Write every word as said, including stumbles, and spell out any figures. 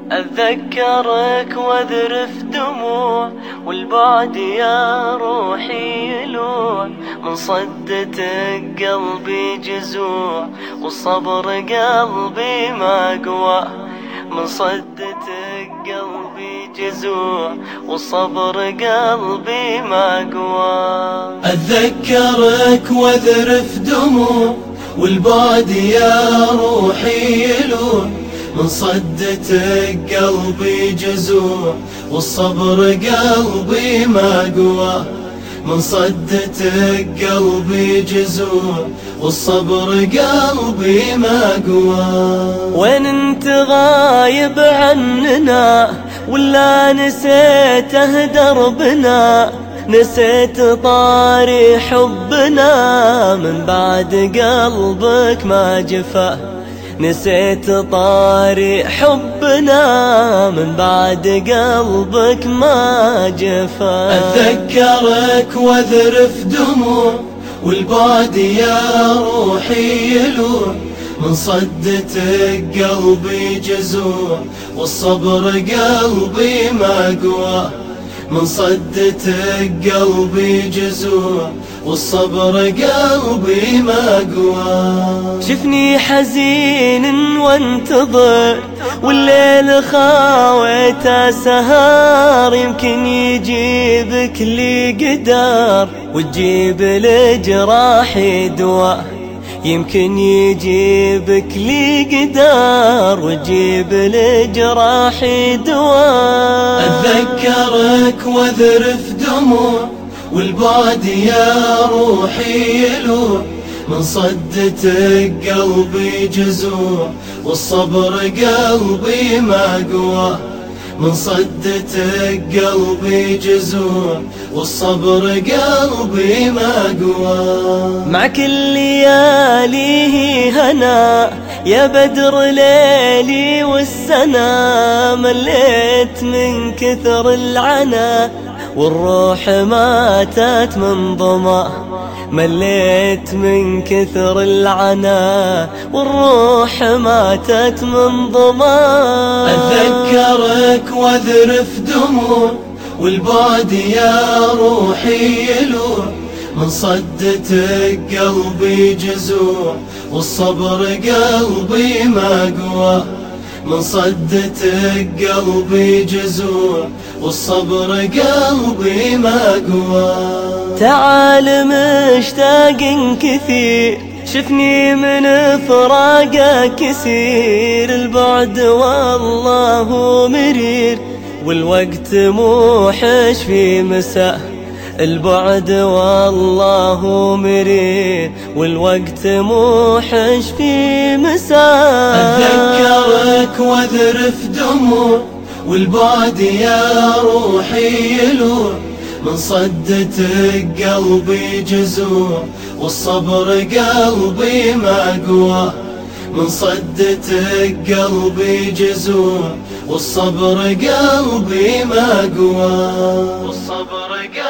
أتذكرك واذرف دموع والبعد يا روحي يلوع، من صدتك قلبي جزوع والصبر قلبي ما قوى، من صدتك قلبي جزوع والصبر قلبي ما قوى. أتذكرك واذرف دموع والبعد يا روحي يلوع، من صدتك قلبي جزوع والصبر قلبي ما قوى، من صدتك قلبي جزوع والصبر قلبي ما قوى. وين انت غايب عننا ولا نسيته دربنا، نسيت طاري حبنا من بعد قلبك ما جفا، نسيت طاري حبنا من بعد قلبك ما جفا. أتذكرك واذرف دموع والبعد يا روحي يلوع، من صدتك قلبي جزوع والصبر قلبي ما قوى، من صدتك قلبي جزوع والصبر قلبي ما قوى. شفني حزين وانتظر والليل خاويته سهر، يمكن يجيبك لي قدر وتجيب لجراحي دواء، يمكن يجيبك لي قدر وتجيب لجراحي دواء. أتذكرك واذرف دموع والبعد يا روحي يلوع، من صدتك قلبي جزوع والصبر قلبي ما قوى، من صدتك قلبي جزوع والصبر قلبي ما قوى. مع كل لياليه هنا يا بدر ليلي والسنا، مليت من كثر العنا والروح ماتت من ظما، مليت من كثر العنا والروح ماتت من ظما. أتذكرك واذرف دموع والبعد يا روحي يلوع، من صدتك قلبي جزوع والصبر قلبي ما قوى، من صدتك قلبي جزوع والصبر قلبي ما قوى. تعال مشتاق كثير شفني من فراقك كثير، البعد والله مرير والوقت موحش في مساء، البعد والله مرير والوقت موحش في مساء. أتذكرك واذرف دموع والبعد يا روحي يلوع، من صدتك قلبي جزوع والصبر قلبي ما قوى، من صدتك قلبي جزوع والصبر قلبي ما قوى، والصبر قلبي